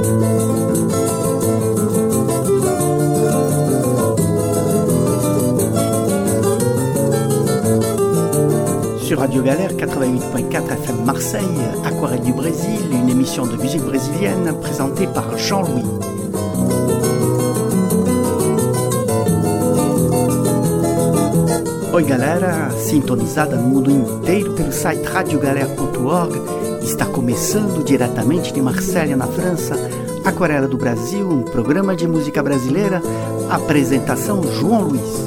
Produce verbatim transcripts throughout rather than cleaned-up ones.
Sur Radio Galère quatre-vingt-huit point quatre F M Marseille, Aquarelle du Brésil, une émission de musique brésilienne présentée par Jean-Louis. Oi galera, sintonizada no mundo inteiro pelo site radio galera ponto org, está começando diretamente de Marselha, na França, Aquarela do Brasil, um programa de música brasileira, apresentação João Luiz.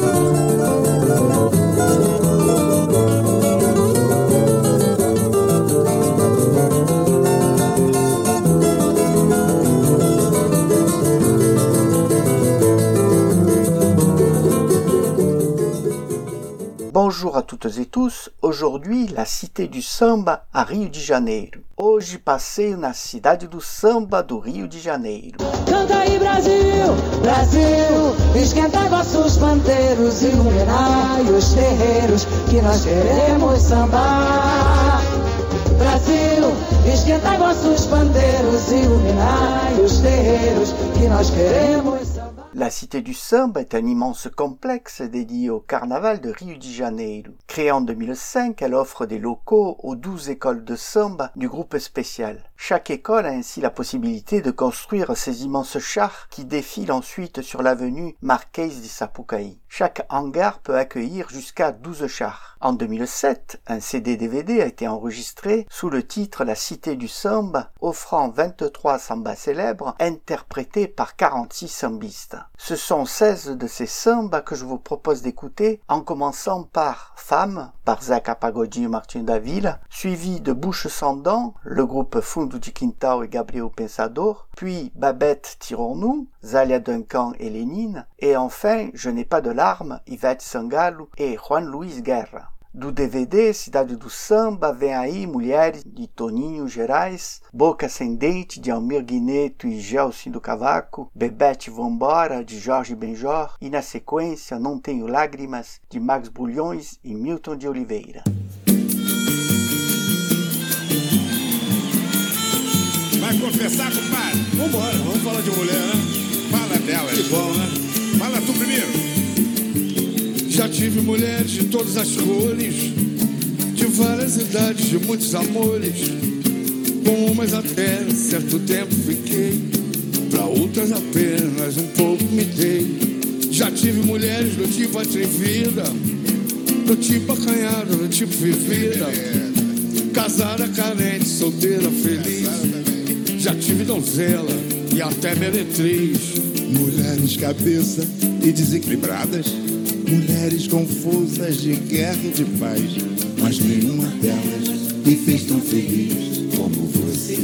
Bonjour à toutes et tous, aujourd'hui la Cité du Samba a Rio de Janeiro. Hoje passeio na cidade do samba do Rio de Janeiro. Canta aí Brasil, Brasil, esquenta vossos pandeiros, iluminai os terreiros que nós queremos sambar. Brasil, esquenta vossos pandeiros, iluminai os terreiros que nós queremos sambar. La Cité du Samba est un immense complexe dédié au carnaval de Rio de Janeiro. Créée en deux mille cinq, elle offre des locaux aux douze écoles de samba du groupe spécial. Chaque école a ainsi la possibilité de construire ces immenses chars qui défilent ensuite sur l'avenue Marquês de Sapucaí. Chaque hangar peut accueillir jusqu'à douze chars. En deux mille sept, un C D D V D a été enregistré sous le titre La Cité du Samba, offrant vingt-trois sambas célèbres interprétés par quarante-six sambistes. Ce sont seize de ces sambas que je vous propose d'écouter, en commençant par Femme, par Zeca Pagodinho Martinho da Vila, suivi de Bouche sans dents, le groupe Fundo de Quintal et Gabriel Pensador, puis Babette Tirons-nous, Zélia Duncan et Lénine, et enfin Je n'ai pas de larmes, Ivete Sangalo et Juan Luis Guerra. Do D V D Cidade do Samba vem aí Mulheres de Toninho Gerais, Boca Sem Dente de Almir Guineto e Gelson do Cavaco, Bebete Vambora de Jorge Benjor e na sequência Não Tenho Lágrimas de Max Bulhões e Milton de Oliveira. Vai confessar, compadre? Vambora, vamos falar de mulher, né? Fala dela. Que bom, né? Fala tu primeiro. Já tive mulheres de todas as cores, de várias idades, de muitos amores. Com umas até certo tempo fiquei, pra outras apenas um pouco me dei. Já tive mulheres do tipo atrevida, do tipo acanhada, do tipo vivida, casada, carente, solteira, feliz. Já tive donzela e até meretriz. Mulheres cabeça e desequilibradas, mulheres confusas de guerra e de paz, mas nenhuma delas me fez tão feliz como você.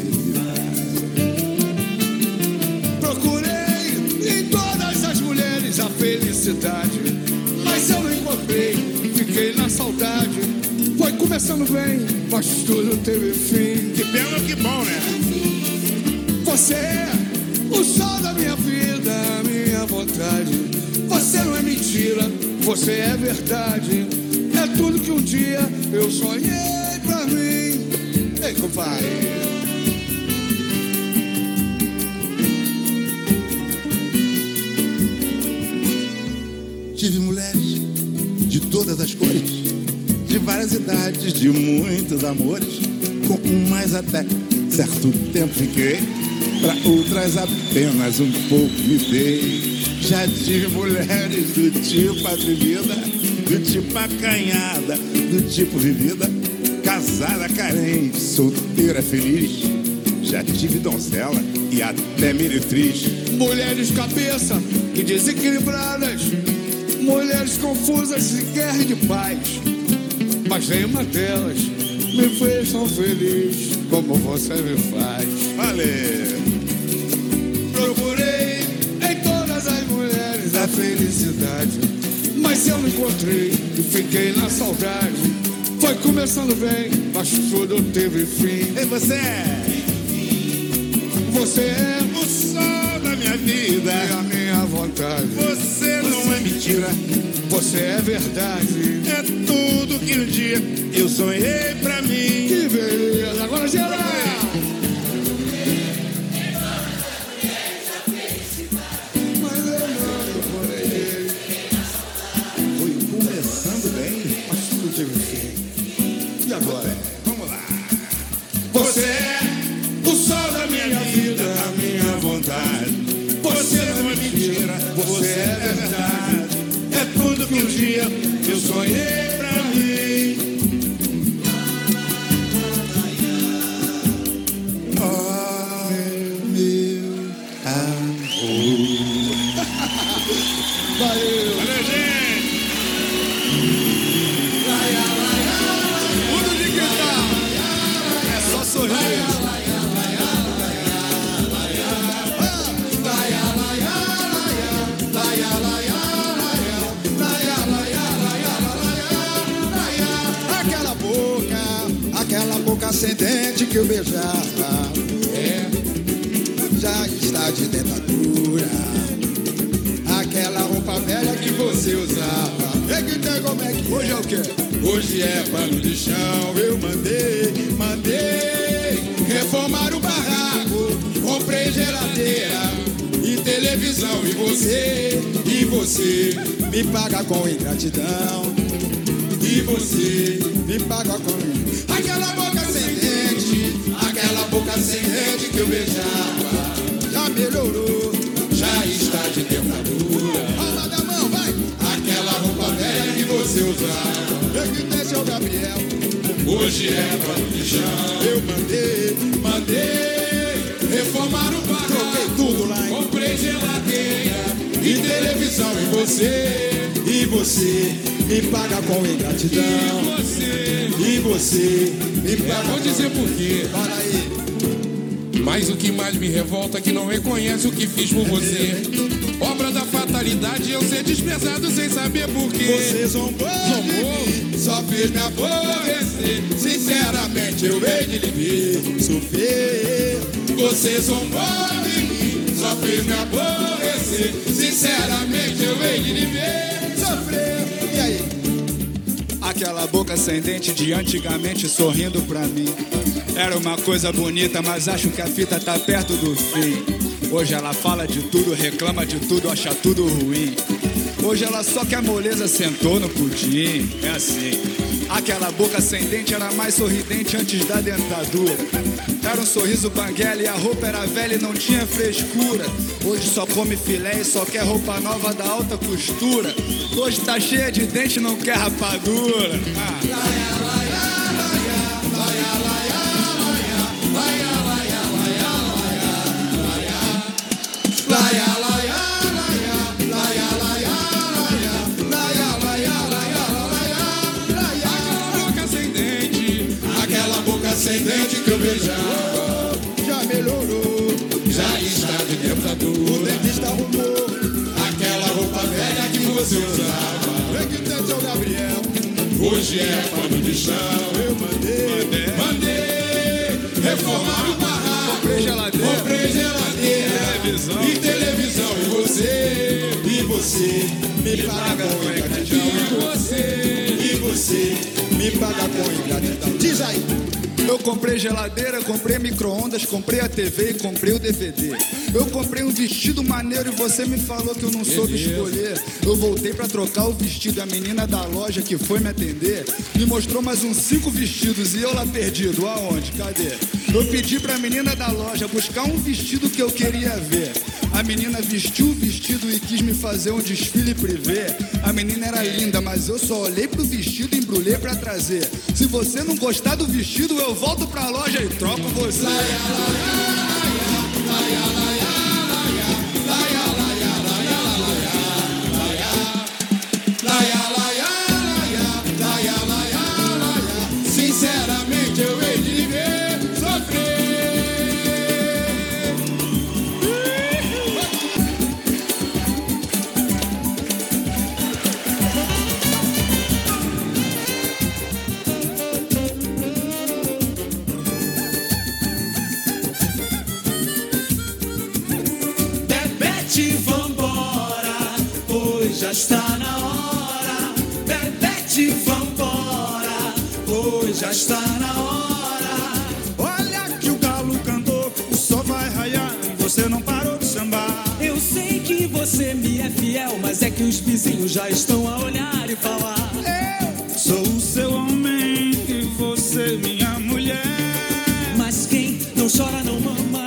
Procurei em todas as mulheres a felicidade, mas eu não encontrei, fiquei na saudade. Foi começando bem, mas tudo teve fim. Que pena, que bom, né? Você é o sol da minha vida, a minha vontade. Você não é mentira, você é verdade. É tudo que um dia eu sonhei pra mim. Ei, compadre. Tive mulheres de todas as cores, de várias idades, de muitos amores. Com umas até certo tempo fiquei, pra outras apenas um pouco me dei. Já tive mulheres do tipo atrevida, do tipo acanhada, do tipo vivida, casada, carente, solteira, feliz. Já tive donzela e até meretriz. Mulheres cabeça e desequilibradas, mulheres confusas de guerra e de paz, mas nenhuma delas me fez tão feliz como você me faz. Valeu! Procurei em todas as mulheres a felicidade, mas eu não encontrei e fiquei na saudade. Foi começando bem, mas tudo teve fim. E você? Você é o sol da minha vida e a minha vontade. Você não é mentira, você é verdade. É tudo que um dia eu sonhei pra mim. Que beleza, agora geral. vontade. Você não é mentira, você é verdade. É tudo que um dia eu sonhei pra mim. Oh, meu amor. Valeu. Valeu, gente. Mundo de guitarra. É só sorrir. Aquela boca, aquela boca sem dente que eu beijava, é, já está de dentadura. Aquela roupa velha que você usava, é que tem como é que hoje é o quê? Hoje é pano de chão. Eu mandei, mandei reformar o barraco, comprei geladeira e televisão. E você, e você me paga com ingratidão. E você me paga com aquela boca sem dente, aquela boca sem dente que eu beijava, já melhorou, já está de dentadura. Palma da mão, vai! Aquela roupa velha que você usava, eu que tem seu Gabriel, hoje é pano de chão. Eu mandei, mandei reformar o barraco, troquei tudo lá, hein? Comprei geladeira e televisão. E você, e você me paga com ingratidão. E você, E você me paga. vou dizer por quê. Fala aí. Mas o que mais me revolta é que não reconhece o que fiz por você. Obra da fatalidade, eu ser desprezado sem saber por quê. Você zombou, Zombou. de mim, só fez me aborrecer. Sinceramente eu hei de lhe ver sofrer. Você zombou de mim, só fez me aborrecer. Sinceramente eu hei de lhe ver sofrer. E aí? Aquela boca sem dente de antigamente sorrindo pra mim. Era uma coisa bonita, mas acho que a fita tá perto do fim. Hoje ela fala de tudo, reclama de tudo, acha tudo ruim. Hoje ela só quer moleza, sentou no pudim. É assim. Aquela boca sem dente era mais sorridente antes da dentadura. Era um sorriso banguela e a roupa era velha e não tinha frescura. Hoje só come filé e só quer roupa nova da alta costura. Hoje tá cheia de dente e não quer rapadura. Ah. Sem dente que eu beijava, já melhorou, já está de dentadura. O dentista arrumou aquela roupa velha que você usava. Vem que tem seu Gabriel, hoje é pano de chão. Eu mandei, mandei, mandei reformar o barraco, Comprei geladeira, comprei geladeira televisão. e televisão. E você, e você me paga com ingratidão. E você, e você me paga com ingratidão. Diz aí. Eu comprei geladeira, comprei micro-ondas, comprei a T V e comprei o D V D. Eu comprei um vestido maneiro e você me falou que eu não soube escolher. Eu voltei pra trocar o vestido, a menina da loja que foi me atender me mostrou mais uns cinco vestidos e eu lá perdido. Aonde? Cadê? Eu pedi pra menina da loja buscar um vestido que eu queria ver. A menina vestiu o vestido e quis me fazer um desfile privê. A menina era linda, mas eu só olhei pro vestido e embrulhei pra trazer. Se você não gostar do vestido, eu volto pra loja e troco você. Sinceramente eu hei de ver sofrer. Bebete, vambora, pois já está na hora. Bebete, vambora, pois já está na hora. Olha que o galo cantou, o sol vai raiar e você não parou de sambar. Eu sei que você me é fiel, mas é que os vizinhos já estão a olhar e falar. Eu sou o seu homem e você minha mulher. Mas quem não chora não mama e o nosso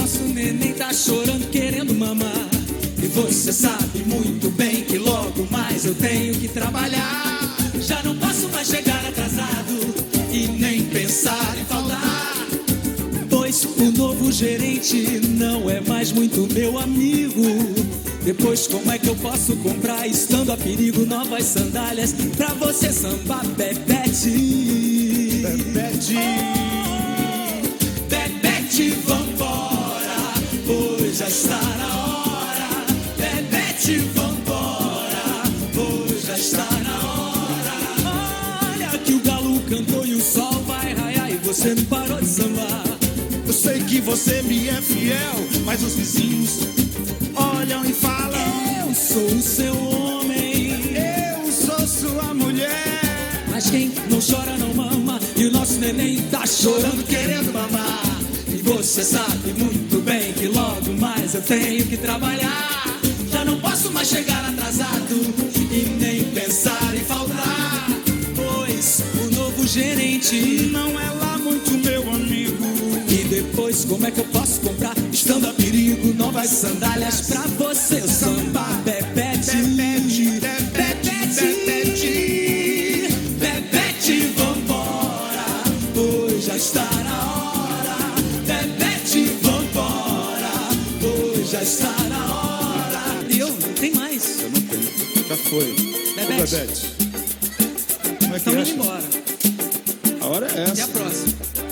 nosso neném tá chorando, querendo mamar. E você sabe muito bem que logo mais eu tenho que trabalhar. Já não posso mais chegar atrasado e nem pensar em faltar, pois o novo gerente não é mais muito meu amigo. Depois como é que eu posso comprar, estando a perigo, novas sandálias pra você sambar, Bebete? Bebete. Oh, Bebete, vambora, pois já está na hora. Bebete, vambora, pois já está na hora. Olha que o galo cantou e o sol vai raiar e você não parou de sambar. Eu sei que você me é fiel, mas os vizinhos olham e falam: eu sou o seu homem, eu sou sua mulher. Mas quem não chora não mama, e o nosso neném tá chorando querendo mamar. E você sabe muito bem que logo mais eu tenho que trabalhar. Já não posso mais chegar atrasado e nem pensar em faltar, pois o novo gerente não é lá muito meu amigo. E depois como é que eu posso comprar, estando a perigo, novas sandálias pra você sambar, Bebete? Bebete, Bebete, Bebete. Bebete, vambora, pois já está na hora. Bebete, vambora, pois já está na hora. E eu não tem mais. Eu não tenho, já foi. Bebete. Ô, Bebete, como é que Estamos é? indo embora. A hora é essa. E a próxima?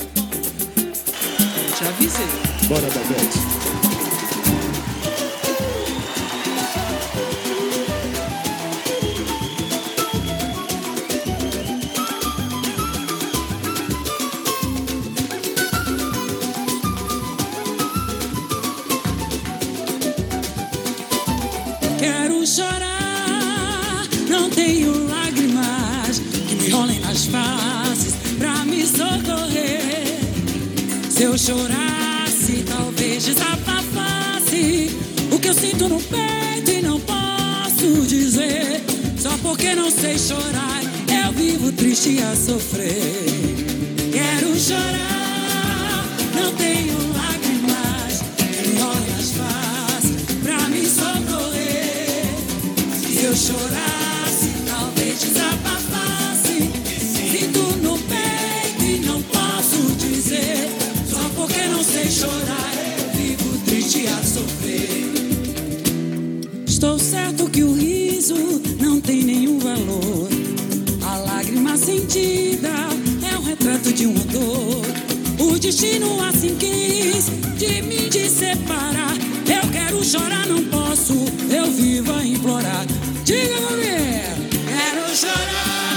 Te avisei. Bora, Bebete. Quero chorar, não tenho lágrimas que me rolem nas faces pra me socorrer. Se eu chorasse, talvez desabafasse o que eu sinto no peito e não posso dizer. Só porque não sei chorar, eu vivo triste a sofrer. Quero chorar, não tenho lágrimas que me rolem nas faces pra me socorrer. Se eu chorasse, talvez desabafasse, sinto no peito e não posso dizer. Só porque não sei chorar, eu vivo triste a sofrer. Estou certo que o riso não tem nenhum valor. A lágrima sentida é um retrato de uma dor. O destino assim quis de mim te separar. Eu quero chorar, não posso, eu vivo a implorar. Diga, mulher, quero chorar.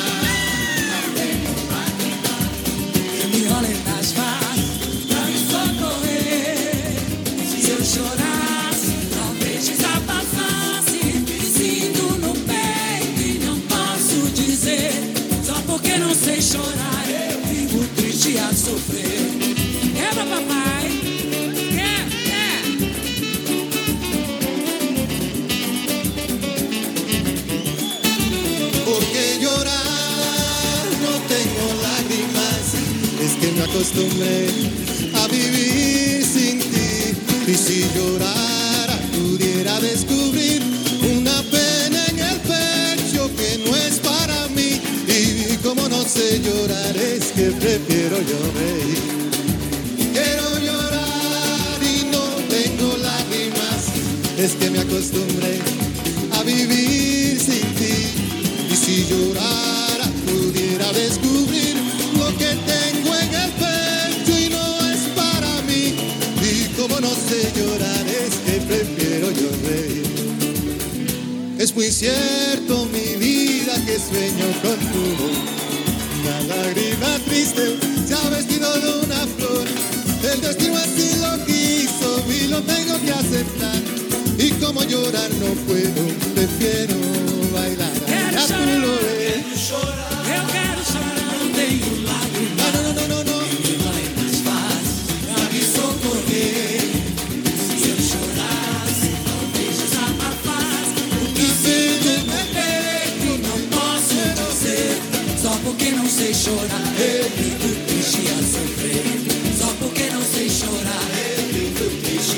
Que me olhem nas faces pra me socorrer. Se eu chorasse, talvez desabafasse, me sinto no peito e não posso dizer. Só porque não sei chorar, eu vivo triste a sofrer. É, papai, é, é. ¿Por qué llorar? No tengo lágrimas, es que me acostumbré a vivir sin ti. Y si llorara pudiera descubrir una pena en el pecho que no es para mí. Y como no sé llorar, es que prefiero yo reír. Quiero llorar y no tengo lágrimas, es que me acostumbré a vivir sin ti. Y si llorara pudiera descubrir lo que tengo en el pecho y no es para mí. Y como no sé llorar, es que prefiero yo reír. Es muy cierto, mi vida, que sueño con tu voz. Una lágrima triste se ha vestido de una flor. El destino así lo quiso y lo tengo que aceptar. Y como llorar no puedo, prefiero bailar. Quero A tu chorar, lo ves. Quero chorar, Eu quero chorar, não tenho lágrimas. Ah, no, no, no, no. Que me olhem nas faces pra me socorrer. Se eu chorasse, talvez desabafasse o que sinto no peito, não posso dizer. Só porque não sei chorar, eu vivo triste a sofrer. Só porque não sei chorar, eu vivo triste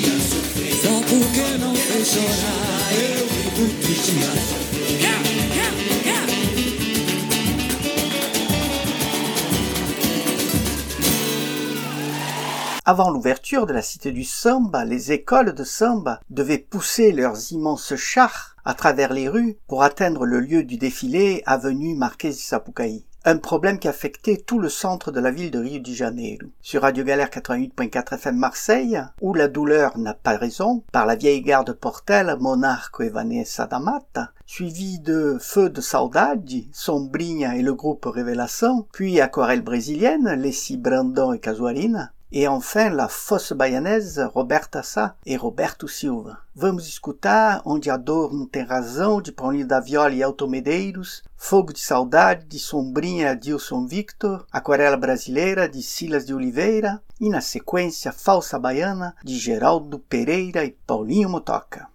chorar, eu fico triste, mas Avant l'ouverture de la Cité du Samba, les écoles de samba devaient pousser leurs immenses chars à travers les rues pour atteindre le lieu du défilé, avenue Marquês de Sapucaí. Un problème qui affectait tout le centre de la ville de Rio de Janeiro. Sur Radio Galère quatre-vingt-huit point quatre F M Marseille, où la douleur n'a pas raison, par la vieille gare de Portela, Monarco et Vanessa da Mata, suivi de Feu de Saudade, Sombrinha et le groupe Révélation, puis Aquarelle brésilienne, Lessi Brandão et Casuarina, et enfin la fosse baianese Roberta Sá e Roberto Silva. Vamos escutar Onde a Dor Não Tem Razão, de Paulinho da Viola e Elton Medeiros, Fogo de Saudade, de Sombrinha Dilson Victor, Aquarela Brasileira, de Silas de Oliveira, e na sequência Falsa Baiana, de Geraldo Pereira e Paulinho Motoca.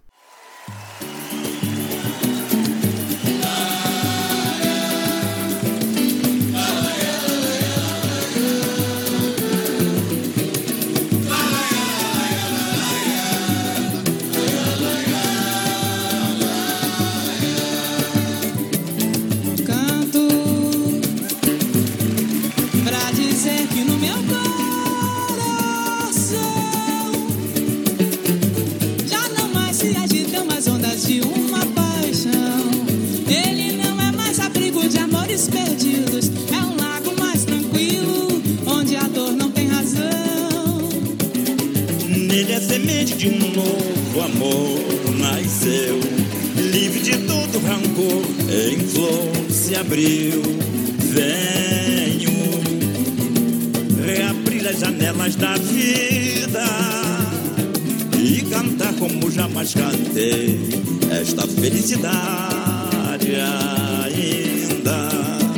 Perdidos, é um lago mais tranquilo, onde a dor não tem razão. Nele a semente de um novo amor nasceu, livre de todo rancor, em flor se abriu. Venho reabrir as janelas da vida e cantar como jamais cantei esta felicidade ainda.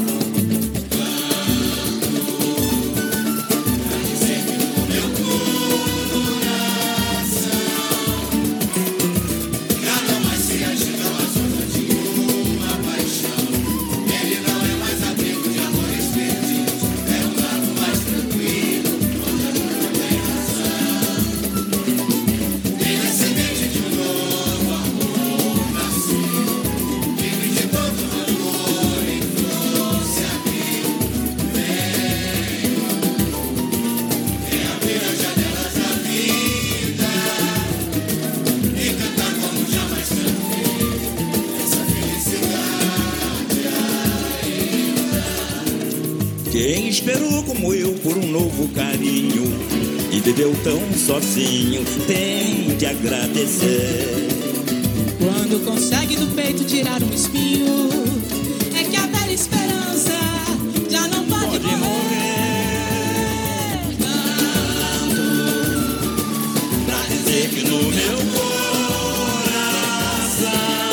Quem esperou como eu por um novo carinho e viveu tão sozinho tem de agradecer. Quando consegue do peito tirar um espinho, é que a velha esperança já não pode, pode morrer. morrer. Canto pra dizer que no meu coração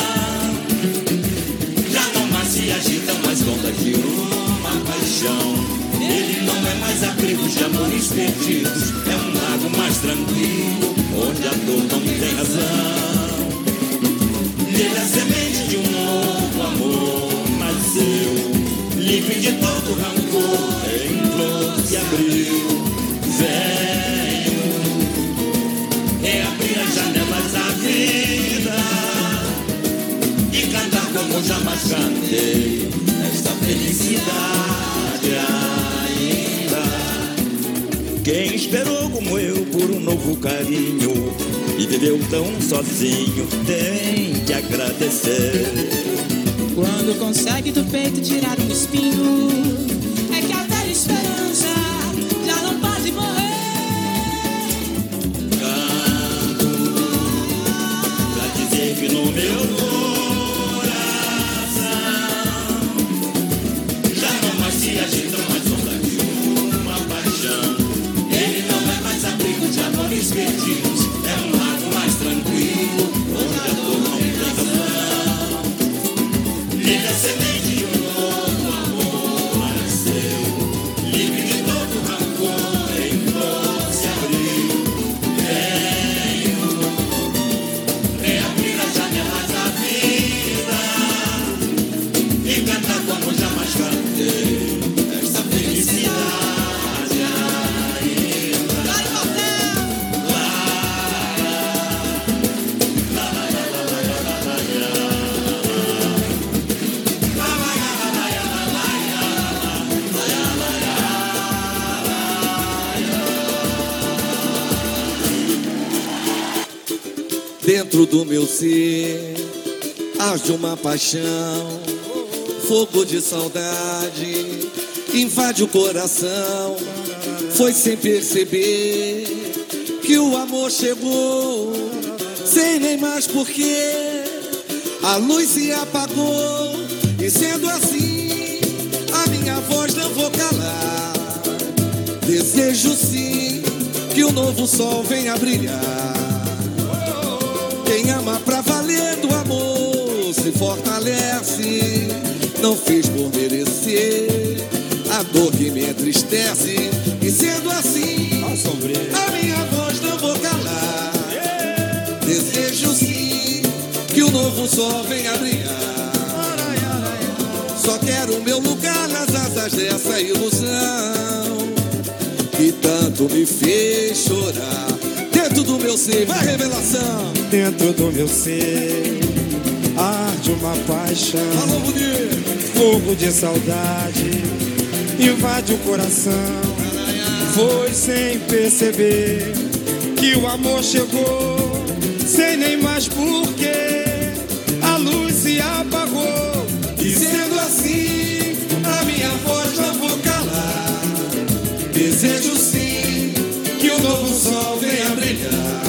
já não mais se agitam as ondas de uma paixão. Ele não é mais abrigo de amores perdidos, é um lago mais tranquilo, onde a dor não tem razão. Nele a semente de um novo amor nasceu, livre de todo rancor, em flor se abriu. Venho reabrir as janelas da vida e cantar como jamais cantei esta felicidade ainda. Quem esperou como eu por um novo carinho e viveu tão sozinho tem de agradecer. Quando consegue do peito tirar um espinho, é que a velha esperança já não pode morrer. Canto pra dizer que no meu coração já não mais se agitam as ondas de uma paixão. Ele não é mais abrigo de amores perdidos, é um lago mais tranquilo, onde a dor não tem razão. Nele a semente de um novo amor nasceu, livre de todo rancor, em flor se abriu. Venho reabrir as janelas da vida e cantar como jamais cantei esta felicidade ainda. Lá, lá, lá, lá, lá. Dentro do meu ser arde uma paixão, fogo de saudade invade o coração. Foi sem perceber que o amor chegou, sem nem mais porquê. A luz se apagou e sendo assim, a minha voz não vou calar. Desejo sim que o novo sol venha brilhar. Quem ama pra valer do amor se fortalece. Não fiz por merecer a dor que me entristece. E sendo assim, a minha voz não vou calar. Desejo sim que o novo sol venha brilhar. Só quero o meu lugar nas asas dessa ilusão que tanto me fez chorar. Dentro do meu ser, vai revelação. Dentro do meu ser arde uma paixão. Alô, bonito. Fogo de saudade invade o coração. Foi sem perceber que o amor chegou, sem nem mais porquê. A luz se apagou e sendo assim, a minha voz não vou calar. Desejo sim que o novo sol venha brilhar.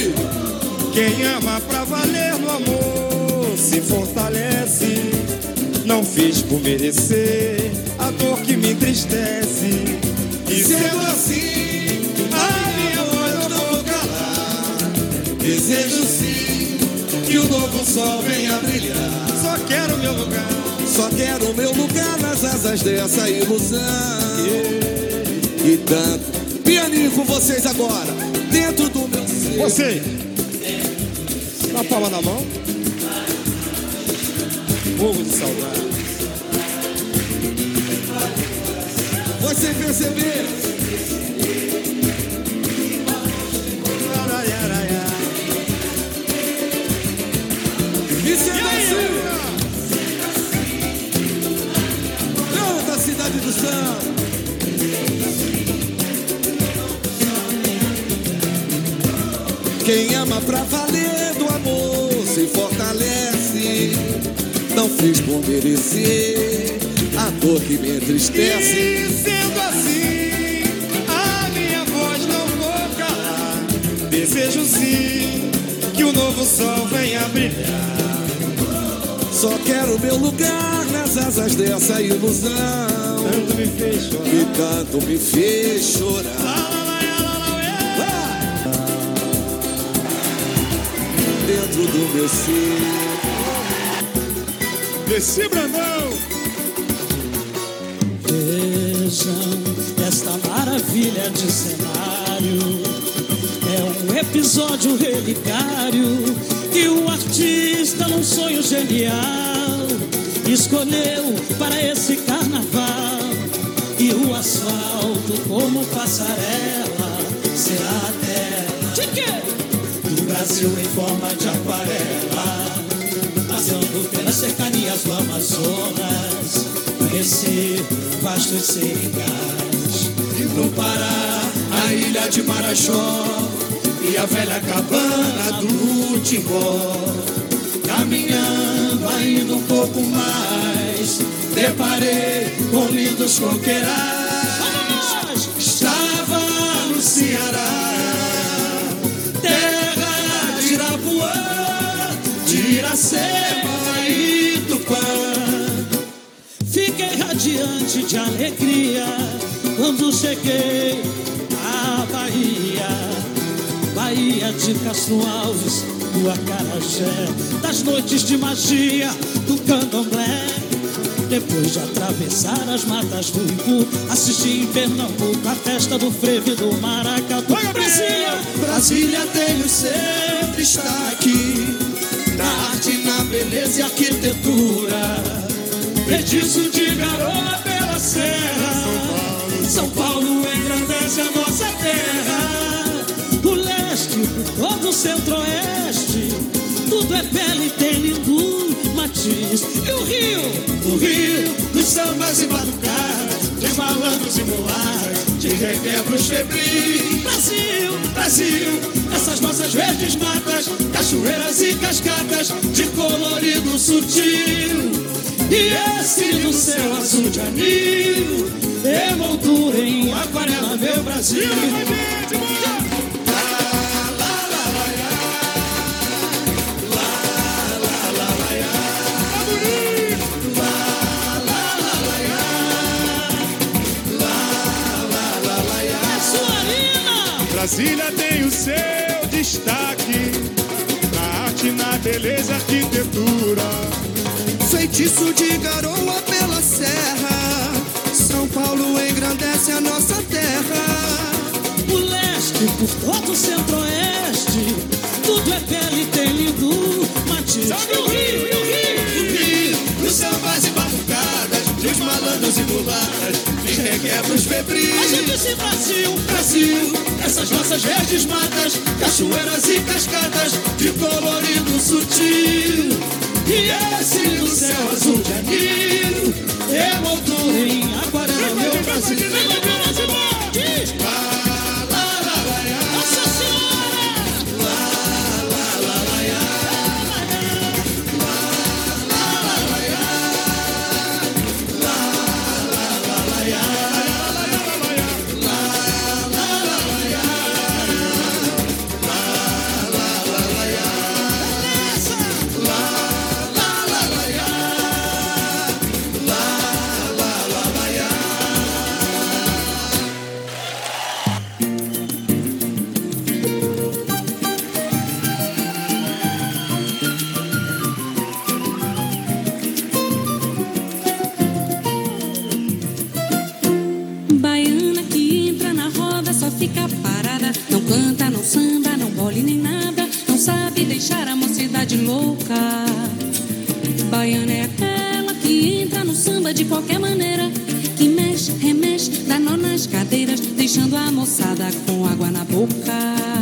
Quem ama pra valer no amor se fortalece. Não fiz por merecer a dor que me entristece. E sendo assim, a minha voz não vou calar. Desejo sim que o novo sol venha brilhar. Só quero meu lugar, só quero o meu lugar nas asas dessa ilusão. Yeah. E tanto, pianinho com vocês agora, dentro do meu ser. Você, na palma da mão, fogo de saudade. Foi sem perceber. E sendo assim, canta a cidade do samba. Quem ama pra valer do amor se fortalece. Não fiz por merecer a dor que me entristece. E sendo assim, a minha voz não vou calar. Desejo sim que o novo sol venha brilhar. Só quero meu lugar nas asas dessa ilusão. Tanto me fez chorar. E tanto me fez chorar. Dentro do meu ser. Desci, Brandão. Vejam esta maravilha de cenário. É um episódio relicário que o artista, num sonho genial, escolheu para esse carnaval. E o asfalto, como passarela, será a terra de quê? Do Brasil em forma de aquarela, passeando pelas cercanias do Amazonas, conhecer vastos seringais. No Pará, a ilha de Marajó e a velha cabana do Timbó. Caminhando ainda um pouco mais, deparei com lindos coqueirais. Estava no Ceará, terra de Irapuã, de Iracema e Tupã. Fiquei radiante de alegria quando cheguei à Bahia, Bahia de Castro Alves, do Acarajé, das noites de magia do candomblé. Depois de atravessar as matas do Ipu, assisti em Pernambuco a festa do frevo e do maracatu. Brasília, Brasília tem o seu destaque na arte, na beleza e arquitetura. Feitiço de garoa pela serra, São Paulo engrandece a nossa terra. O leste, todo o centro-oeste, tudo é pele, tem lindo matiz. E o Rio, o Rio dos sambas e batucadas, de malandros e mulares, de requebros febris. Brasil, Brasil, essas nossas verdes matas, cachoeiras e cascatas de colorido sutil. E esse do céu azul de anil, emoldura em aquarela, meu Brasil. Brasília tem o seu destaque na arte, na beleza, arquitetura. Feitiço de garoa pela serra, São Paulo engrandece a nossa terra. O leste por todo o centro-oeste, tudo é pele, tem lindo matiz. Salve o Rio, e o Rio, o Rio, os sambas e batucadas, os malandros e mulatas, os requebros febris. A gente esse Brasil, Brasil, essas nossas verdes matas, cachoeiras e cascadas de colorido sutil. E esse do céu azul de anil, emoldura em aquarela, meu Brasil. Vem, meu Brasil, diz! Lá, lá, lá, lá, lá. Nossa Senhora! Lá, lá, lá, lá, lá. Lá, lá, lá, lá, lá. Lá, lá, lá, lá, lá. Lá, lá, lá, lá, Baiana que entra na roda só fica parada, não canta, não samba, não bole nem nada, não sabe deixar a mocidade louca. Baiana é aquela que entra no samba de qualquer maneira, que mexe, remexe, dá nó nas cadeiras, deixando a moçada com água na boca.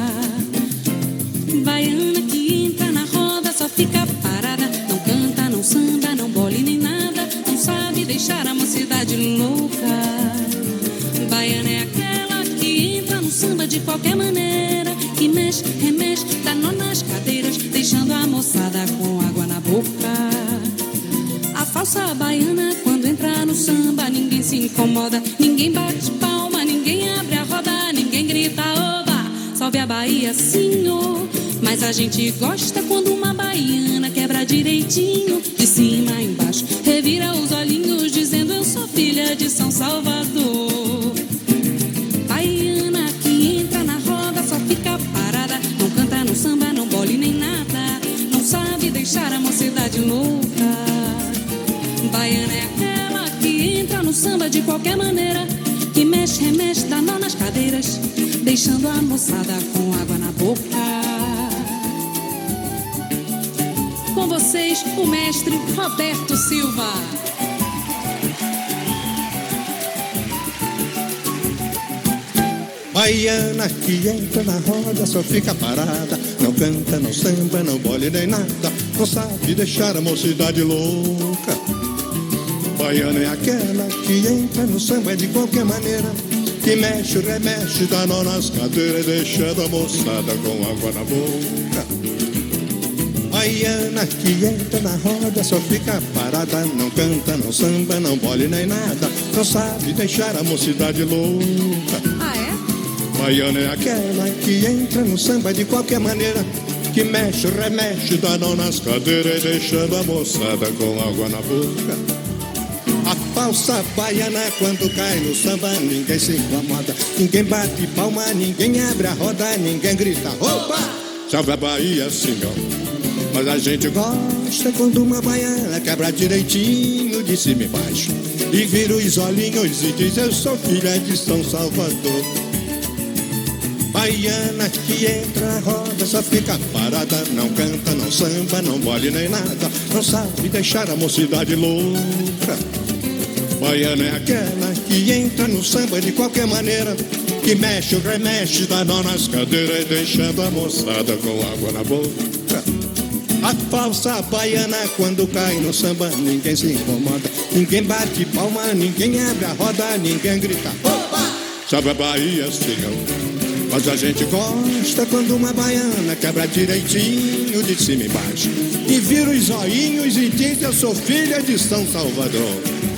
Baiana que entra na roda só fica parada, não canta, não samba, não bole nem nada, não sabe deixar a mocidade louca. Baiana é aquela que entra no samba de qualquer maneira, que mexe, remexe, dá nó nas cadeiras, deixando a moçada com água na boca. A falsa baiana quando entra no samba, ninguém se incomoda, ninguém bate palma, ninguém abre a roda, ninguém grita oba, salve a Bahia, senhor. Mas a gente gosta quando uma baiana quebra direitinho, de cima a embaixo, revira os olhinhos dizendo eu sou filha de São Salvador. Baiana que entra na roda só fica parada, não canta, não samba, não bole nem nada, não sabe deixar a mocidade louca. Baiana é aquela que entra no samba de qualquer maneira, que mexe, remexe, dá nó nas cadeiras, deixando a moçada com água na boca. Com vocês, o mestre Roberto Silva. Baiana que entra na roda só fica parada, não canta, não samba, não bole nem nada, não sabe deixar a mocidade louca. Baiana é aquela que entra no samba de qualquer maneira, que mexe, remexe, dá nó nas cadeiras, deixando a moçada com água na boca. Baiana que entra na roda só fica parada, não canta, não samba, não bole nem nada, não sabe deixar a mocidade louca. Ah, é? Baiana é aquela que entra no samba de qualquer maneira, que mexe, remexe, dá nó nas cadeiras, deixando a moçada com água na boca. A falsa baiana quando cai no samba, ninguém se incomoda, ninguém bate palma, ninguém abre a roda, ninguém grita opa, salve a Bahia, senhor. Mas a gente gosta quando uma baiana quebra direitinho de cima e baixo, e vira os olhinhos e diz eu sou filha de São Salvador. Baiana que entra na roda só fica parada, não canta, não samba, não bole nem nada, não sabe deixar a mocidade louca. Baiana é aquela que entra no samba de qualquer maneira, que mexe, remexe, dá nó nas cadeiras, deixando a moçada com água na boca. A falsa baiana quando cai no samba, ninguém se incomoda, ninguém bate palma, ninguém abre a roda, ninguém grita opa, salve a Bahia, senhor. Mas a gente gosta quando uma baiana quebra direitinho de cima e baixo e vira os zoinhos e diz: eu sou filha de São Salvador.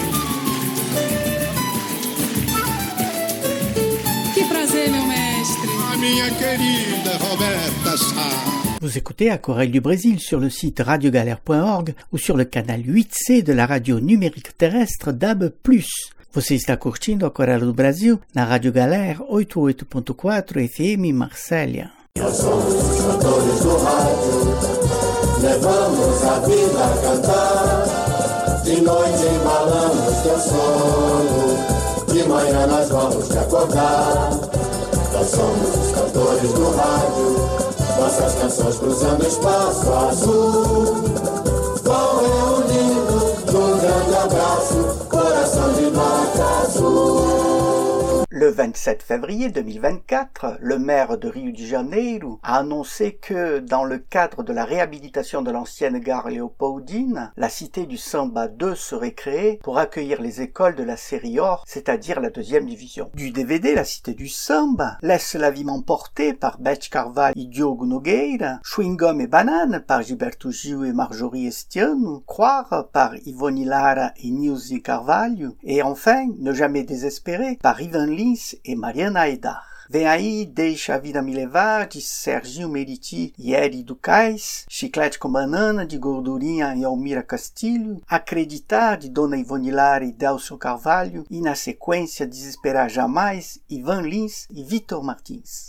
Que prazer, meu mestre. A minha querida Roberta Sá. Vous écoutez Aquarelle du Brésil sur le site radiogalère point org ou sur le canal huit C de la radio numérique terrestre D A B plus. Você está curtindo Aquarelle do Brasil na Rádio Galera oitenta e oito ponto quatro F M Marsella. Nós somos os cantores do rádio, levamos a vida a cantar. De noite embalamos teu sono, de manhã nós vamos te acordar. Nós somos os cantores do rádio, nossas canções cruzando o espaço azul. Vão reunindo num grande abraço, coração de nota azul. Le vingt-sept février deux mille vingt-quatre, le maire de Rio de Janeiro a annoncé que, dans le cadre de la réhabilitation de l'ancienne gare Léopoldine, la Cité du Samba deux serait créée pour accueillir les écoles de la série Or, c'est-à-dire la deuxième division. Du D V D La Cité du Samba, Laisse la vie m'emporter par Beth Carvalho et Diogo Nogueira, Chewing Gum et Banane par Gilberto Gil et Marjorie Estiano, Croire par Ivone Lara et Nilce Carvalho, et enfin Ne jamais désespérer par Ivan Lins et Mariana Aidar. Vem aí Deixa a Vida Me Levar, de Serginho Meriti e Eri Ducais, Chiclete com Banana, de Gordurinha e Almira Castilho, Acreditar, de Dona Ivone Lara e Delcio Carvalho, e na sequência Desesperar Jamais, Ivan Lins e Vitor Martins.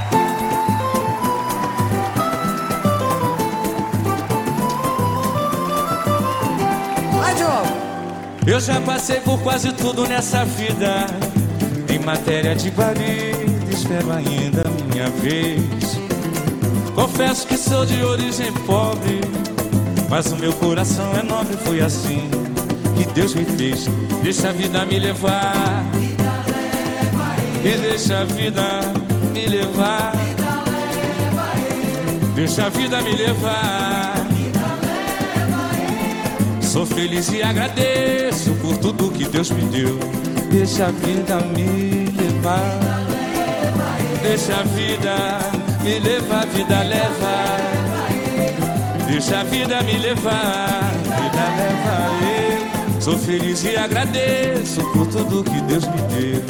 Vai, Diogo! Eu já passei por quase tudo nessa vida. Em matéria de guarida, espero ainda a minha vez. Confesso que sou de origem pobre, mas o meu coração é nobre. Foi assim que Deus me fez. Deixa a vida me levar, e deixa a vida me levar, deixa a vida me levar. Sou feliz e agradeço por tudo que Deus me deu. Deixa a vida me levar, deixa a vida me levar, vida leva. Deixa a vida me levar, vida leva. Eu sou feliz e agradeço por tudo que Deus me deu.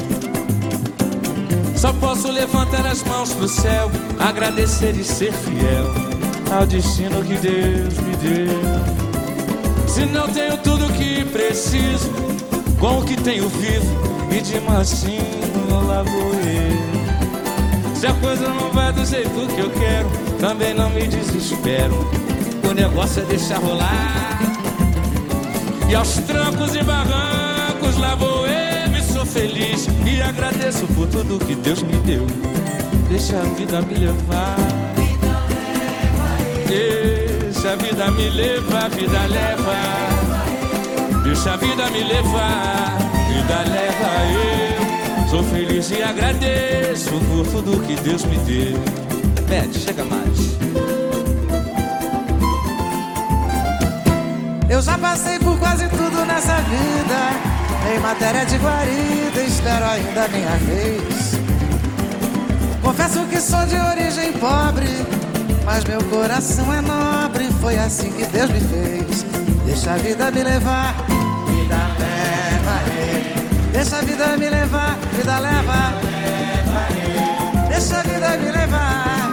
Só posso levantar as mãos pro céu, agradecer e ser fiel ao destino que Deus me deu. Se não tenho tudo o que preciso, com o que tenho vivo e de mansinho lá vou eu. Se a coisa não vai do jeito que eu quero, também não me desespero. O negócio é deixar rolar, e aos trancos e barrancos lá vou eu e sou feliz e agradeço por tudo que Deus me deu. Deixa a vida me levar, deixa a vida me levar, vida leva. Deixa a vida me levar, vida leva. Eu sou feliz e agradeço por tudo que Deus me deu. Pede, chega mais. Eu já passei por quase tudo nessa vida. Em matéria de guarida, espero ainda a minha vez. Confesso que sou de origem pobre, mas meu coração é nobre. Foi assim que Deus me fez. Deixa a vida me levar, vida leva. Deixa a vida me levar, vida leva. Deixa a vida me levar.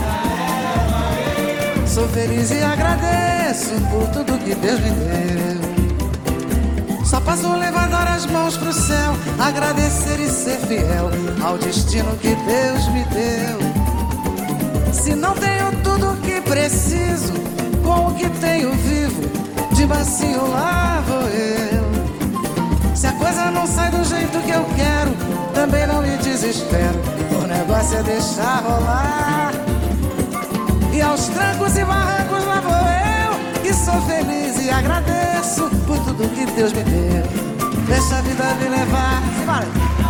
Sou feliz e agradeço por tudo que Deus me deu. Só posso levantar as mãos pro céu, agradecer e ser fiel ao destino que Deus me deu. Se não tenho tudo o que preciso, com o que tenho vivo, de macio lá vou eu. Se a coisa não sai do jeito que eu quero, também não me desespero. O negócio é deixar rolar, e aos trancos e barrancos lá vou eu, que sou feliz e agradeço por tudo que Deus me deu. Deixa a vida me levar, simbora.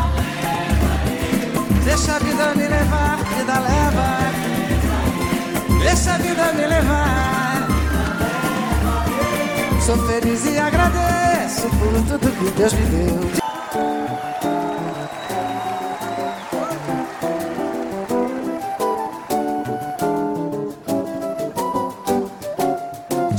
Deixa a vida me levar, vida leva. Deixa a vida me levar. Sou feliz e agradeço por tudo que Deus me deu.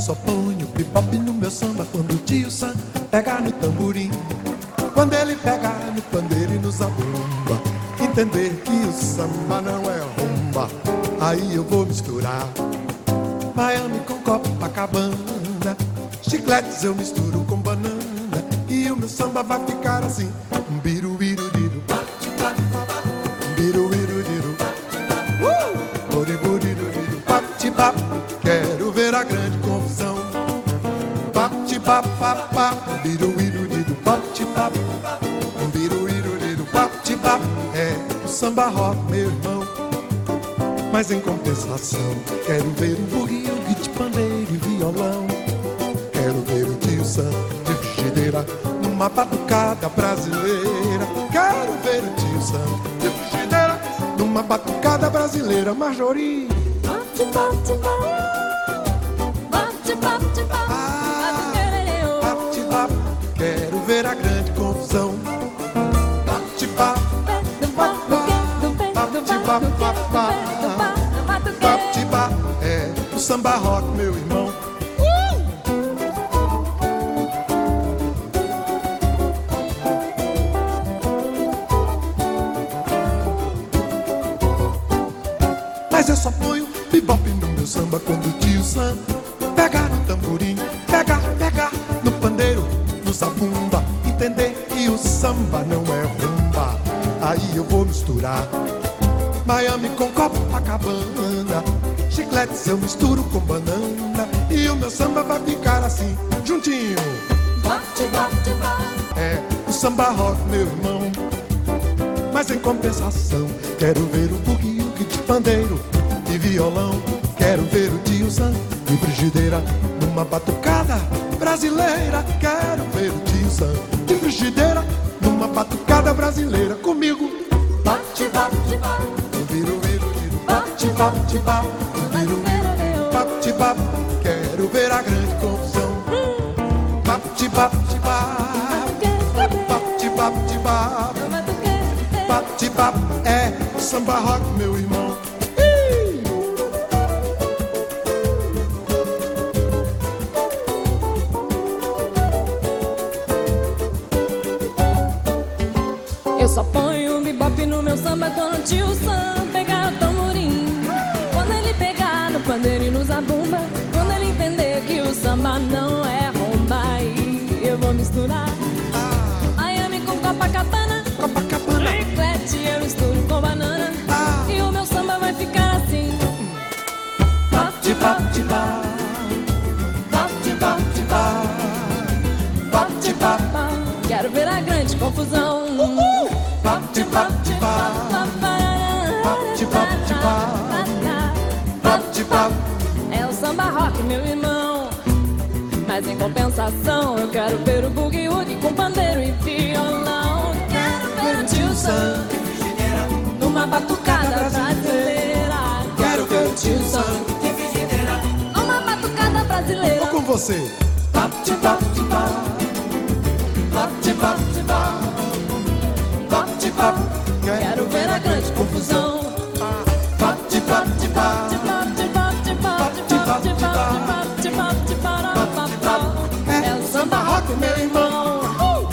só ponho bebop no meu samba quando o tio Sam pega no tamborim. Quando ele pega no pandeiro e no zabumba, entender que o samba não é rumba, aí eu vou misturar Miami com Copacabana, chicletes eu misturo com banana, e o meu samba vai ficar assim. Um biru biru diru, um biru biru diru, uh! Buri buri diru, pap tibap. Quero ver a grande confusão. Pap tibap pap pap, um biru biru diru, pap tibap, um biru biru diru, pap tibap. É o samba rock, meu irmão. Mas em compensação, quero ver um bugue-ugue de pandeiro e violão. Quero ver o tio Sam de frigideira numa batucada brasileira. Quero ver o tio Sam de frigideira numa batucada brasileira. Marjorie, bate, bate, bate, bate, bate, bate, quero ver a grande confusão. Bate, bate, bate, bate, bate. É o samba rock, meu irmão. Uh! Mas eu só ponho bebop no meu samba quando o tio Sam pegar no tamborim, pegar, pegar no pandeiro, no zabumba, entender que o samba não é rumba, aí eu vou misturar Miami com Copacabana, chicletes eu misturo com banana, e o meu samba vai ficar assim, juntinho. Bate, bate, bate. É o samba rock, meu irmão. Mas em compensação, quero ver o bugue-ugue de pandeiro e violão. Quero ver o tio Sam de frigideira numa batucada brasileira. Quero ver o tio Sam de frigideira numa batucada brasileira. Comigo. Bate, bate, bate. Viru, viru, viru. Bate, bate, bate. Viru, viru. Bate, bate. Quero ver a grande confusão. Bate, bate, bate. Bate, bate, bate. Bate, bate. É o samba rock, meu irmão. Eu só ponho um bebop no meu samba quando o tio Sam pegar o tamborim. Quando ele pegar no pandeiro e no zabumba, quando ele entender que o samba não é rumba, aí eu vou misturar Miami com Copacabana, Copacabana. Chiclete eu misturo com banana, ah. E o meu samba vai ficar assim. Bate, bate, bate. Bate, bate, bate. Bate, bate. Quero ver a grande confusão. Uh-uh. Bate, bate, bate. Bate, bate, bate. Bate, bate. É o samba rock, meu irmão. Mas em compensação, eu quero ver o boogie-woogie com pandeiro e violão. Quero ver o tio Sam numa batucada brasileira. Quero ver o tio Sam numa batucada brasileira. Vou com você. Bate, bate, bate. Bate, bate, bate. Bate, bate. Quero ver a grande confusão. Bate, bate, bate. Bate, bate, bate. Bate, bate, bate. Bate, bate. É o samba rock, meu irmão.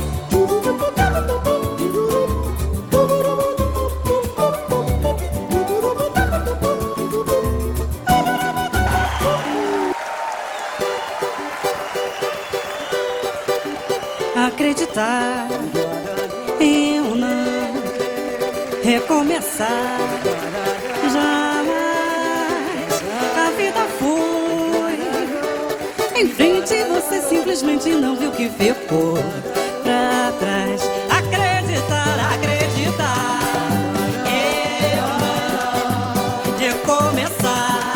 Acreditar em um não recomeçar jamais. A vida foi em frente e você simplesmente não viu que ficou pra trás. Acreditar, acreditar eu não de começar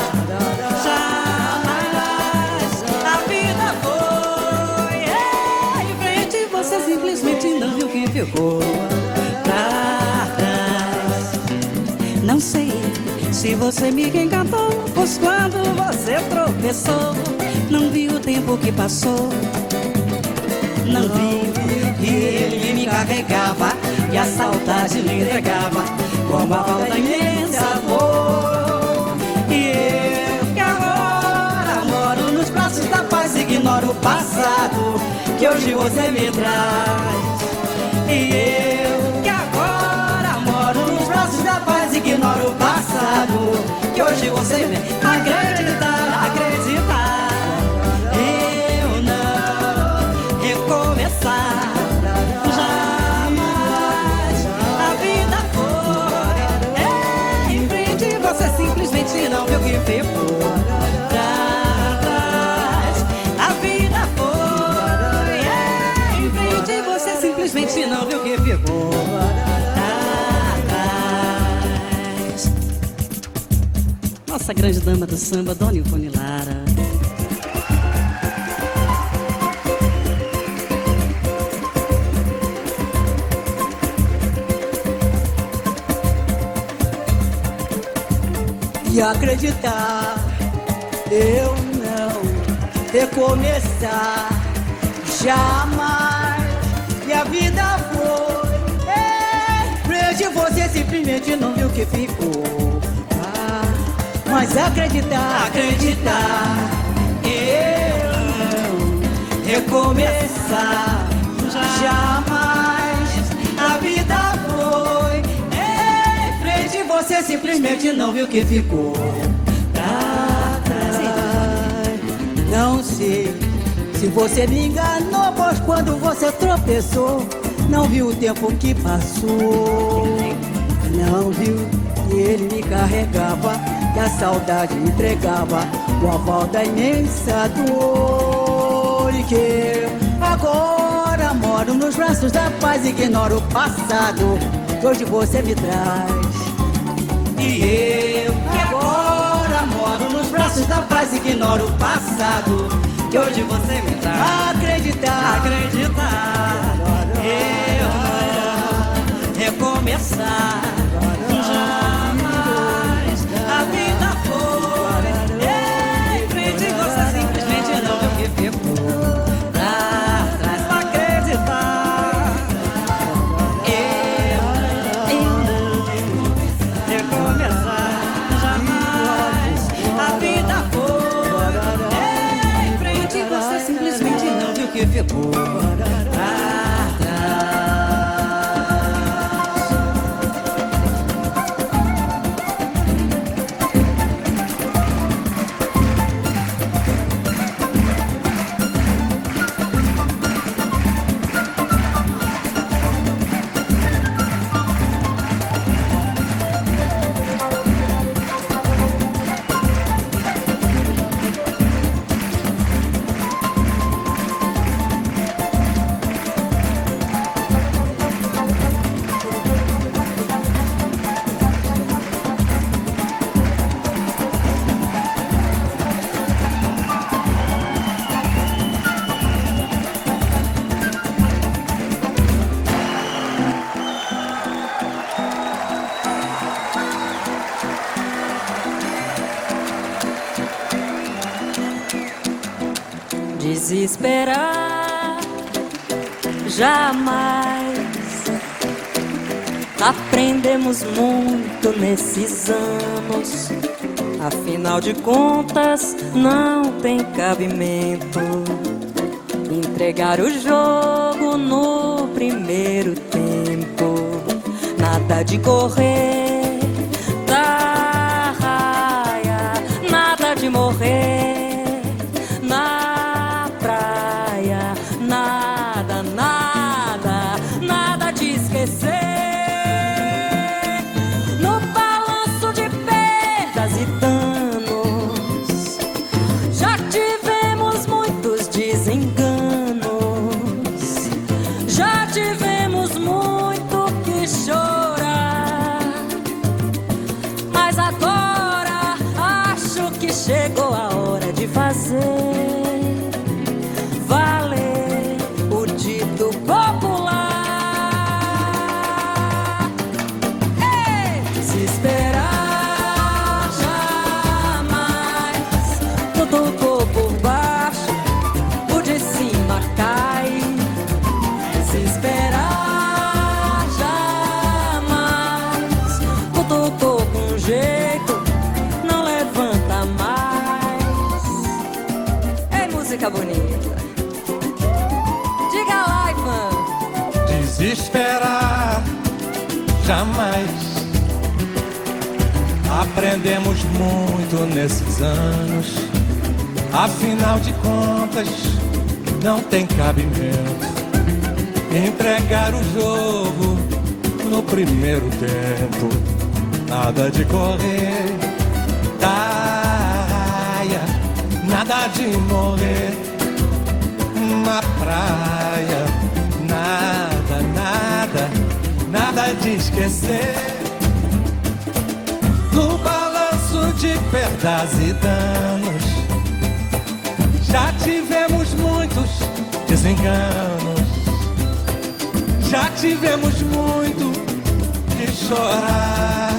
jamais. A vida foi é, em frente e você simplesmente não viu que ficou pra trás. Não sei se você me encantou, pois quando você tropeçou, não vi o tempo que passou. Não vi que ele me carregava e a saudade me entregava como a falta imensa dor. E eu que agora moro nos braços da ignora o passado que hoje você me traz. E eu, que agora moro nos braços da paz, ignoro o passado que hoje você me acreditar, acreditar. Eu não recomeçar jamais. A vida foi é, em frente, você simplesmente não viu que ficou pra trás. A vida foi é, em frente, você simplesmente não viu que ficou pra trás. Nossa grande dama do samba, Dona Ivone Lara. E acreditar, eu não recomeçar jamais. E a vida foi é, frente, você simplesmente não viu que ficou. Ah, mas acreditar, acreditar, eu não recomeçar jamais. A vida foi é, frente, você simplesmente não viu que ficou pra trás. Não sei se você me enganou, pois quando você tropeçou, não viu o tempo que passou. Não viu que ele me carregava, que a saudade me entregava o aval da imensa dor. E que eu agora moro nos braços da paz, ignoro o passado que hoje você me traz. E eu que agora moro nos braços da paz, ignoro o passado que hoje você me traz. Acreditar, acreditar, eu não recomeçar jamais. A vida foi em frente, você simplesmente não viu que ficou pra trás. Acreditar, eu, eu não recomeçar jamais. A vida foi em frente, você simplesmente não viu que ficou pra trás. Desesperar jamais. Aprendemos muito nesses anos. Afinal de contas, não tem cabimento entregar o jogo no primeiro tempo. Nada de correr da raia, nada de morrer na praia, nada, nada, nada de esquecer. No balanço de perdas e danos, já tivemos muitos desenganos, já tivemos muito que chorar. Mas agora acho que chegou a hora de fazer valer o dito popular. Ei! Se esperar jamais, tudo por baixo, o de cima cai. Se esperar jamais, tudo com jeito, não levanta mais. Ei, música bonita. jamais. Aprendemos muito nesses anos. Afinal de contas, não tem cabimento entregar o jogo no primeiro tempo. Nada de correr, taia, nada de morrer na praia. Nada, nada, nada de esquecer. No balanço de perdas e danos, já tivemos muitos desenganos. Já tivemos muito de chorar,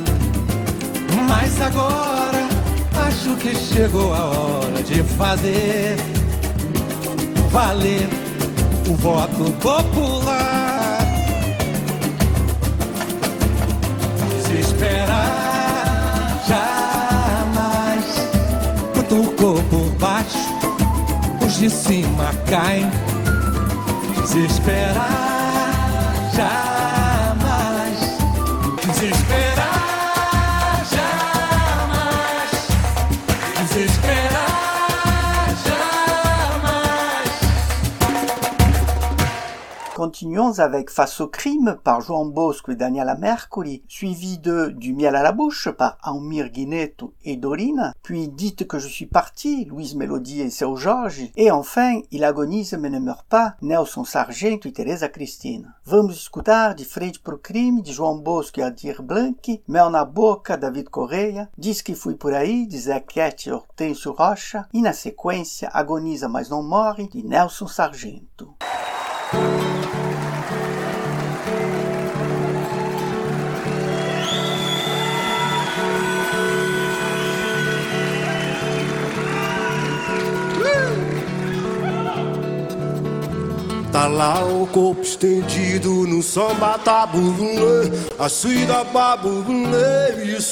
mas agora acho que chegou a hora de fazer valer o voto popular. Desesperar jamais, cutucou por baixo, os de cima caem. Desesperar jamais, desesperar jamais, desesperar jamais. Continuons avec Face au crime par João Bosco et Daniela Mercury, suivi de Du miel à la bouche par Almir Guineto et Dorina, puis Dites que je suis parti, Louise Mélodie et Seu Jorge, et enfin Il agonise mais ne meurt pas, Nelson Sargento e Teresa Cristina. Vamos escutar De frente pro crime, de João Bosco e Aldir Blanc, Mel na boca, David Correia, Diz que fui por aí, de Zé Cat e Hortêncio Rocha, e na sequência Agoniza mas não morre, de Nelson Sargento. Tá lá o corpo estendido no samba tabulê, a suída babulê, isso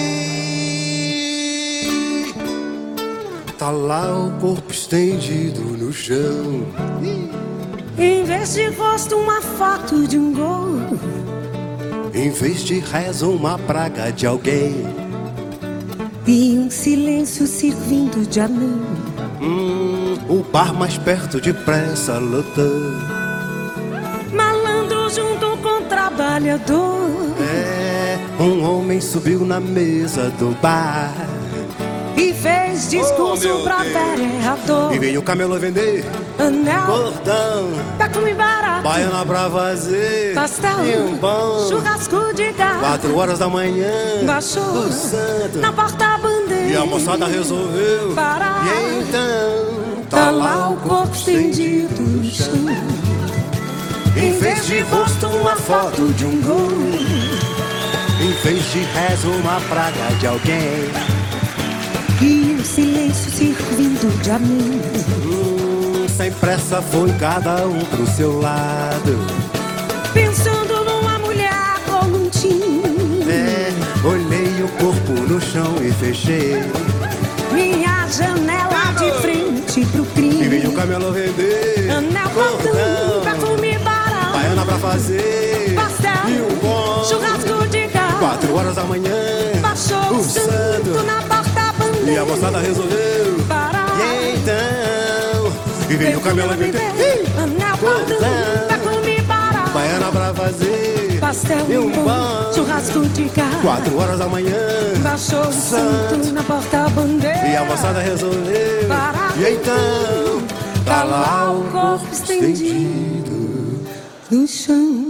aí. Tá lá o corpo estendido no chão. Em vez de rosto, uma foto de um gol. Em vez de reza, uma praga de alguém. E um silêncio servindo de anão. Hum, o bar mais perto depressa lotando. Malandro junto com trabalhador. É, um homem subiu na mesa do bar e fez discurso oh, pra vereador. E veio o camelô vender anel, cordão, perfume barato, baiana pra fazer pastel e um pão, churrasco de gato. Quatro horas da manhã baixou o santo na porta-bandeira e a moçada resolveu parar. E então tá lá o corpo estendido no chão. Em vez de rosto, uma foto de um gol. Em vez de rezo, uma praga de alguém. E um silêncio servindo de amigo. Hum, sem pressa foi cada um pro seu lado, pensando numa mulher ou num time. É, olhei o corpo no chão e fechei minha janela de frente pro crime. E veio o camelô vender anel, cordão, perfume barato, baiana pra fazer pastel e um bom churrasco de gato. Quatro horas da manhã baixou o santo na porta-bandeira e a moçada resolveu parar. E então e veio o camelô vender anel, cordão, perfume barato, baiana pra fazer pastel e um bom churrasco de gato. Quatro horas da manhã baixou o santo na porta-bandeira e a moçada resolveu parar. E então tá lá o corpo estendido no chão.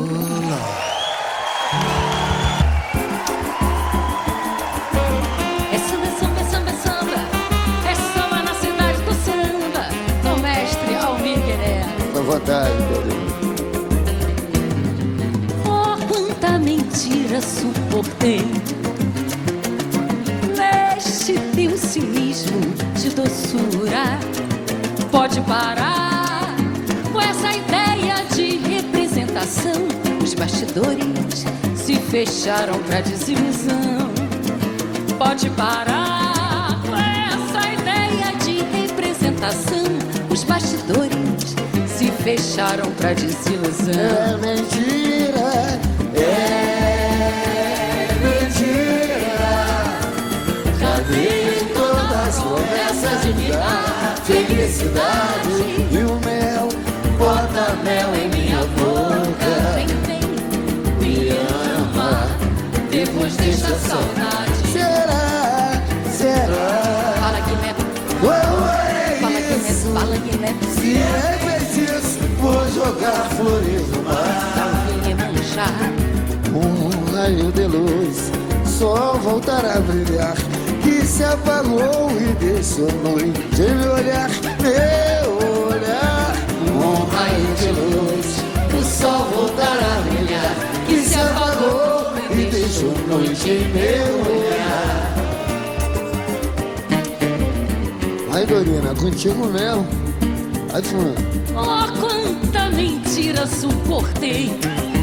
É samba, samba, samba, samba. É samba na cidade do samba. Com o mestre Almir Guineto. Com vontade, Pedro. Oh, quanta mentira suportei neste teu cinismo de doçura. Pode parar com essa ideia de representação. Os bastidores se fecharam pra desilusão. Pode parar com essa ideia de representação. Os bastidores se fecharam pra desilusão. É mentira, é promessas de me dar felicidade. E o mel, bota mel em minha boca. Vem, vem, me ama, depois deixa saudade. Será, será? Fala que me O amor é Fala que isso. me fala que me Se é preciso, vou jogar flores no mar. Talvez manchar. Um raio de luz, só voltar a brilhar, que se apagou e deixou noite me olhar, meu olhar. Um raio de luz, o sol voltar a brilhar, que se apagou e deixou noite em meu olhar. Vai, Dorina, contigo mesmo. Vai, Funa. Oh, quanta mentira suportei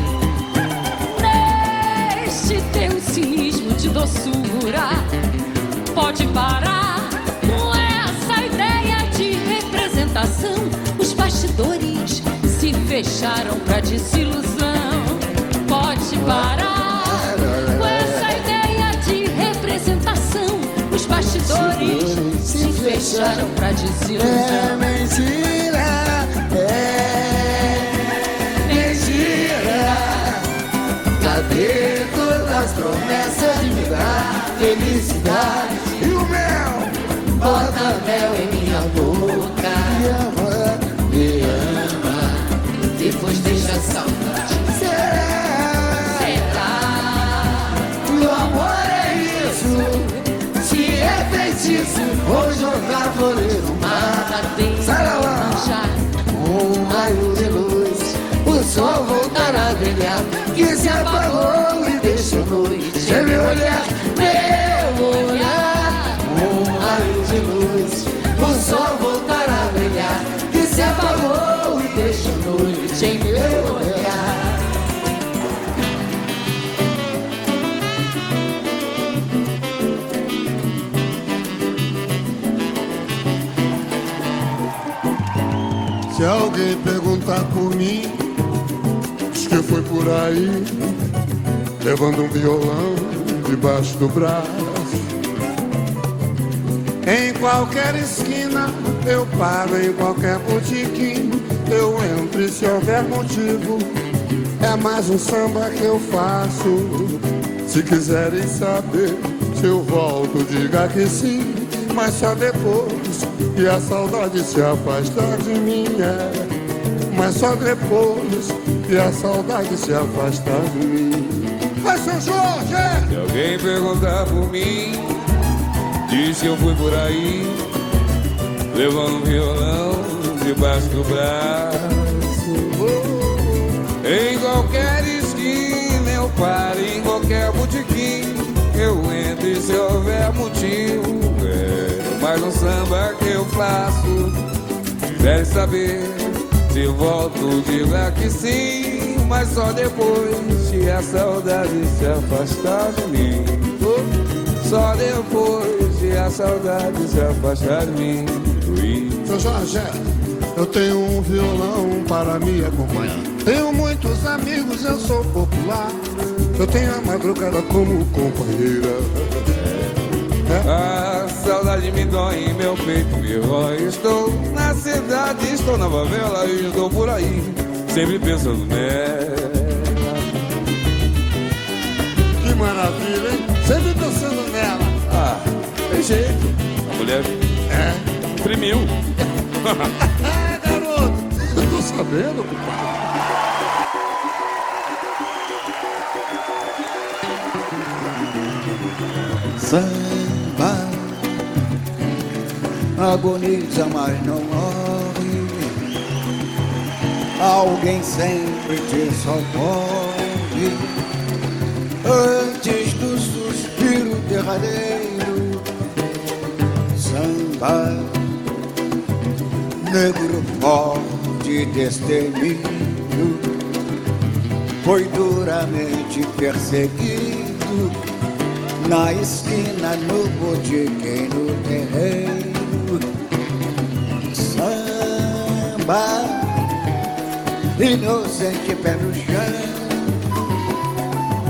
neste teu cinismo de doçura. Pode parar com essa ideia de representação. Os bastidores se fecharam pra desilusão. Pode parar com essa ideia de representação. Os bastidores se fecharam pra desilusão. É mentira, é mentira. Cadê todas as promessas de me dar felicidade? E o mel, bota mel em minha boca. Me ama, me ama, depois deixa saudade. Será? Será? O amor é isso. Se é feitiço, vou jogar flores no mar. Sai lá, um raio de luz, o sol voltar a brilhar, que se apagou e deixou noite em meu olhar, meu olhar. Um raio de luz, o sol voltar a brilhar, que se apagou e deixou noite em meu olhar. Se alguém perguntar por mim, diz que foi por aí, levando um violão debaixo do braço. Em qualquer esquina eu paro, em qualquer botiquim eu entro, e se houver motivo é mais um samba que eu faço. Se quiserem saber se eu volto, diga que sim, mas só depois que a saudade se afastar de mim, é. Mas só depois que a saudade se afastar de mim. Vai, seu Jorge! Se alguém perguntar por mim, diz que eu fui por aí, levando um violão debaixo do braço. Em qualquer esquina eu paro, em qualquer botiquim eu entro, e se houver motivo é mais um samba que eu faço. Quer saber se volto, diga que sim, mas só depois que a saudade se afastar de mim. Só depois que a saudade se afastar de mim. Seu Jorge, eu tenho um violão para me acompanhar. Tenho muitos amigos, eu sou popular. Eu tenho a madrugada como companheira. É. A saudade me dói em meu peito, me rói. Estou na cidade, estou na favela e estou por aí, sempre pensando nela. Que maravilha, hein? Sempre pensando nela. Ah, tem jeito. A mulher é. imprimiu. É, garoto, eu tô sabendo, compadre. Samba agoniza, mas não morre. Alguém sempre te socorre antes do suspiro derradeiro. Samba, negro forte destemido, foi duramente perseguido na esquina, no botiquim, no terreiro. Samba, inocente pé no chão,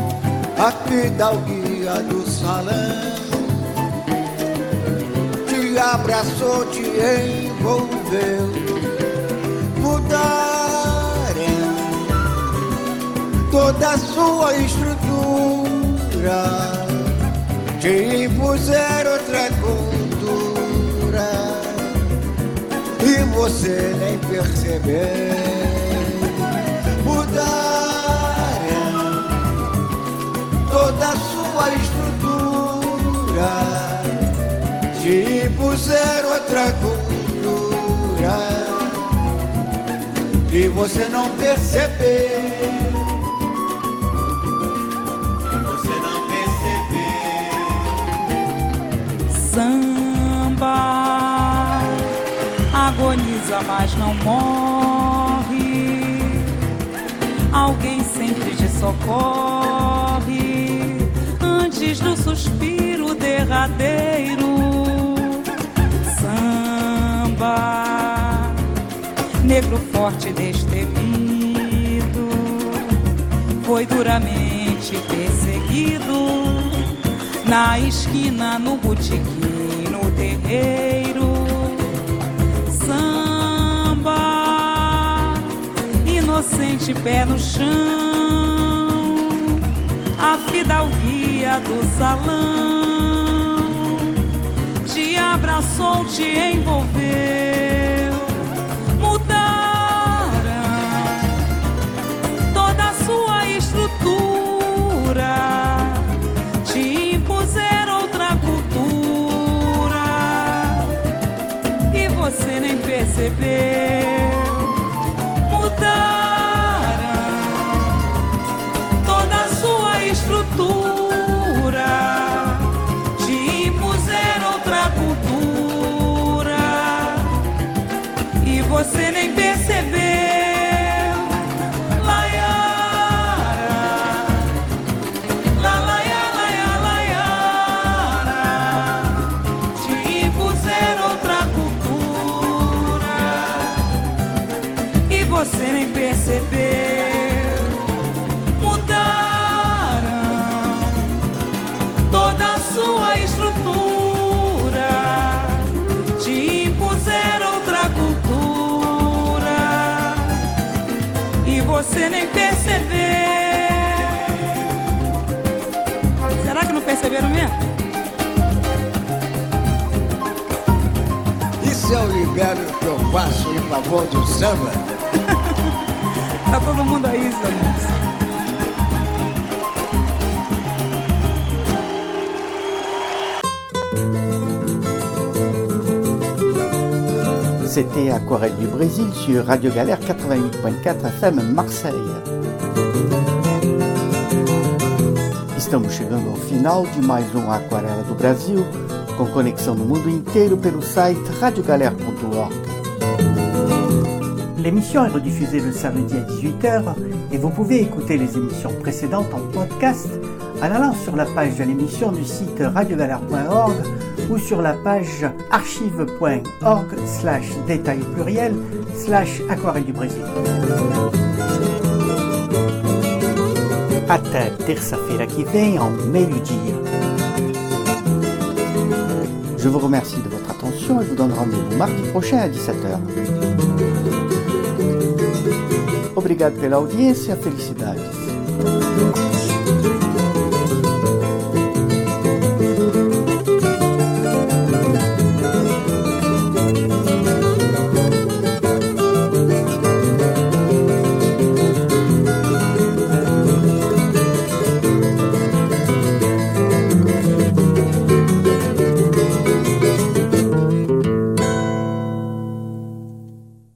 a fidalguia do salão te te abraçou, te envolveu. Mudaram toda a sua estrutura, te impuseram outra cultura e você nem percebeu. Mudaram toda a sua estrutura, te impuseram outra cultura e você não percebeu. Você não percebeu. Samba agoniza, mas não morre. Alguém sempre te socorre antes do suspiro derradeiro. Samba, negro forte destemido, foi duramente perseguido na esquina, no botequim, no terreiro. Samba, inocente pé no chão, a fidalguia do salão te abraçou, te envolveu. Mudaram toda a sua estrutura, te impuseram outra cultura e você nem percebeu. Mudaram toda a sua estrutura, te impuseram outra cultura e você nem percebeu. Laiara, la laia, laia, laiara, te impuseram outra cultura e você nem percebeu. Mudaram toda a sua estrutura, te impuseram outra cultura e você nem percebeu. Será que não perceberam mesmo? Isso é o libero que eu faço em favor do samba. Tá todo mundo aí, Zé. C'était Aquarelle du Brésil sur Radio Galère quatre-vingt-huit point quatre F M Marseille. Estamos chegando ao final de mais um Aquarela do Brasil, com conexão no mundo inteiro pelo site radio galère point org. L'émission est rediffusée le samedi à dix-huit heures et vous pouvez écouter les émissions précédentes en podcast en allant sur la page de l'émission du site radio galère point org ou sur la page archive point org slash détail pluriel slash aquarelle du Brésil. Até terça-feira que vem, ao meio-dia. Je vous remercie de votre attention et vous donne rendez-vous mardi prochain à dix-sept heures. Obrigado pela audiência, felicidades.